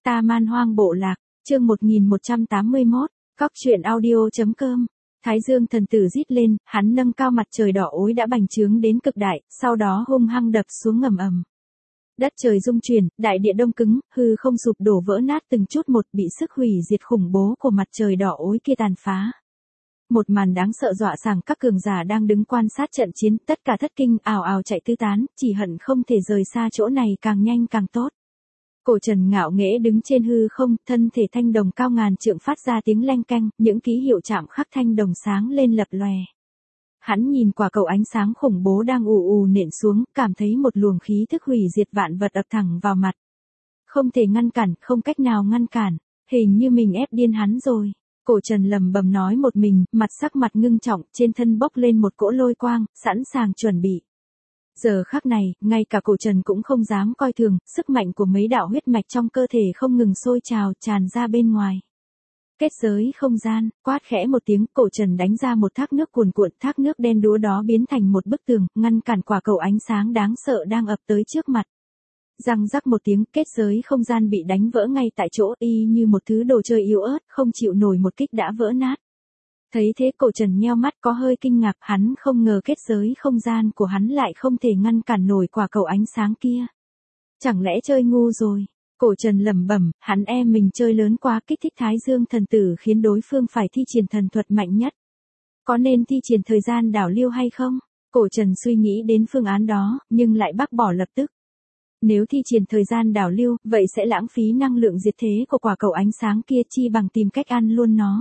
Ta Man Hoang Bộ Lạc, chương 1181, Cóc truyện audio.com. Thái Dương thần tử rít lên, hắn nâng cao mặt trời đỏ ối đã bành trướng đến cực đại, sau đó hung hăng đập xuống ngầm ầm. Đất trời rung chuyển, đại địa đông cứng, hư không sụp đổ vỡ nát từng chút một, bị sức hủy diệt khủng bố của mặt trời đỏ ối kia tàn phá. Một màn đáng sợ dọa sảng các cường giả đang đứng quan sát trận chiến, tất cả thất kinh, ào ào chạy tứ tán, chỉ hận không thể rời xa chỗ này càng nhanh càng tốt. Cổ Trần ngạo nghễ đứng trên hư không, thân thể thanh đồng cao ngàn trượng phát ra tiếng leng keng, những ký hiệu chạm khắc thanh đồng sáng lên lập lòe. Hắn nhìn quả cầu ánh sáng khủng bố đang ù ù nện xuống, cảm thấy một luồng khí thức hủy diệt vạn vật ập thẳng vào mặt. Không thể ngăn cản, không cách nào ngăn cản, hình như mình ép điên hắn rồi. Cổ Trần lầm bầm nói một mình, sắc mặt ngưng trọng, trên thân bốc lên một cỗ lôi quang, sẵn sàng chuẩn bị. Giờ khắc này, ngay cả Cổ Trần cũng không dám coi thường, sức mạnh của mấy đạo huyết mạch trong cơ thể không ngừng sôi trào, tràn ra bên ngoài. Kết giới không gian, quát khẽ một tiếng, Cổ Trần đánh ra một thác nước cuồn cuộn, thác nước đen đúa đó biến thành một bức tường, ngăn cản quả cầu ánh sáng đáng sợ đang ập tới trước mặt. Răng rắc một tiếng, kết giới không gian bị đánh vỡ ngay tại chỗ, y như một thứ đồ chơi yếu ớt, không chịu nổi một kích đã vỡ nát. Thấy thế Cổ Trần nheo mắt có hơi kinh ngạc, hắn không ngờ kết giới không gian của hắn lại không thể ngăn cản nổi quả cầu ánh sáng kia. Chẳng lẽ chơi ngu rồi? Cổ Trần lẩm bẩm, hắn mình chơi lớn quá, kích thích Thái Dương thần tử khiến đối phương phải thi triển thần thuật mạnh nhất. Có nên thi triển thời gian đảo lưu hay không? Cổ Trần suy nghĩ đến phương án đó, nhưng lại bác bỏ lập tức. Nếu thi triển thời gian đảo lưu, vậy sẽ lãng phí năng lượng diệt thế của quả cầu ánh sáng kia, chi bằng tìm cách ăn luôn nó.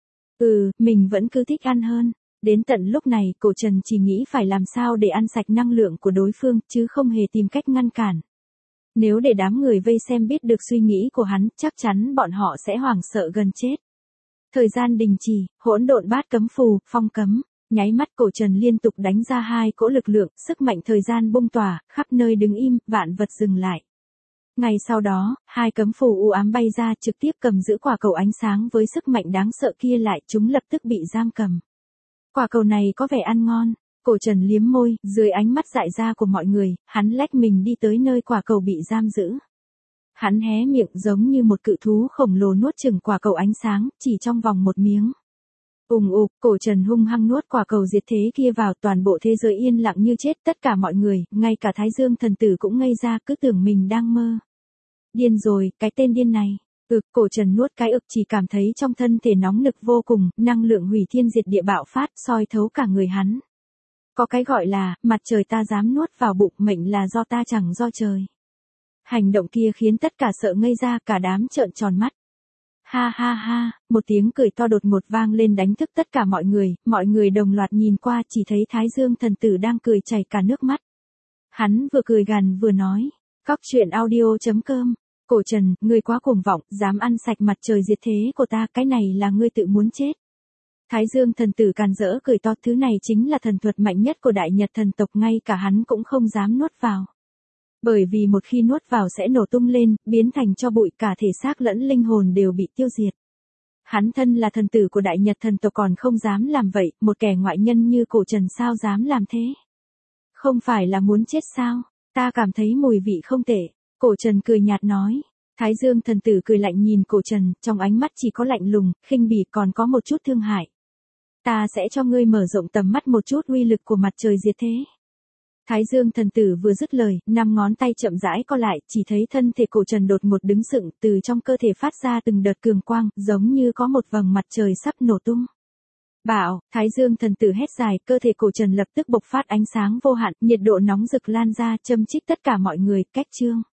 Mình vẫn cứ thích ăn hơn. Đến tận lúc này, Cổ Trần chỉ nghĩ phải làm sao để ăn sạch năng lượng của đối phương, chứ không hề tìm cách ngăn cản. Nếu để đám người vây xem biết được suy nghĩ của hắn, chắc chắn bọn họ sẽ hoảng sợ gần chết. Thời gian đình chỉ, hỗn độn bát cấm phù, phong cấm. Nháy mắt Cổ Trần liên tục đánh ra hai cỗ lực lượng, sức mạnh thời gian bung tỏa, khắp nơi đứng im, vạn vật dừng lại. Ngay sau đó, hai cấm phù u ám bay ra, trực tiếp cầm giữ quả cầu ánh sáng với sức mạnh đáng sợ kia lại, chúng lập tức bị giam cầm. Quả cầu này có vẻ ăn ngon. Cổ Trần liếm môi, dưới ánh mắt dại ra của mọi người, hắn lách mình đi tới nơi quả cầu bị giam giữ. Hắn hé miệng giống như một cự thú khổng lồ nuốt chửng quả cầu ánh sáng, chỉ trong vòng một miếng. Cổ Trần hung hăng nuốt quả cầu diệt thế kia vào, toàn bộ thế giới yên lặng như chết, tất cả mọi người, ngay cả Thái Dương thần tử cũng ngây ra, cứ tưởng mình đang mơ. Điên rồi, cái tên điên này. Cổ Trần nuốt cái chỉ cảm thấy trong thân thể nóng nực vô cùng, năng lượng hủy thiên diệt địa bạo phát, soi thấu cả người hắn. Có cái gọi là, mặt trời ta dám nuốt vào bụng, mệnh là do ta chẳng do trời. Hành động kia khiến tất cả sợ ngây ra, cả đám trợn tròn mắt. Ha ha ha, một tiếng cười to đột ngột vang lên đánh thức tất cả mọi người đồng loạt nhìn qua, chỉ thấy Thái Dương thần tử đang cười chảy cả nước mắt. Hắn vừa cười gằn vừa nói, Cóc truyện audio.com. Cổ Trần, ngươi quá cuồng vọng, dám ăn sạch mặt trời diệt thế của ta, cái này là ngươi tự muốn chết. Thái Dương thần tử càn rỡ cười to, thứ này chính là thần thuật mạnh nhất của Đại Nhật thần tộc, ngay cả hắn cũng không dám nuốt vào. Bởi vì một khi nuốt vào sẽ nổ tung lên, biến thành tro bụi, cả thể xác lẫn linh hồn đều bị tiêu diệt. Hắn thân là thần tử của Đại Nhật thần tộc còn không dám làm vậy, một kẻ ngoại nhân như Cổ Trần sao dám làm thế? Không phải là muốn chết sao? Ta cảm thấy mùi vị không tệ. Cổ Trần cười nhạt nói. Thái Dương thần tử cười lạnh nhìn Cổ Trần, trong ánh mắt chỉ có lạnh lùng, khinh bỉ, còn có một chút thương hại. Ta sẽ cho ngươi mở rộng tầm mắt một chút uy lực của mặt trời diệt thế. Thái Dương thần tử vừa dứt lời, 5 ngón tay chậm rãi co lại, chỉ thấy thân thể Cổ Trần đột ngột đứng sững, từ trong cơ thể phát ra từng đợt cường quang, giống như có một vầng mặt trời sắp nổ tung. Bạo, Thái Dương thần tử hét dài, cơ thể Cổ Trần lập tức bộc phát ánh sáng vô hạn, nhiệt độ nóng rực lan ra, châm chích tất cả mọi người, cách chương.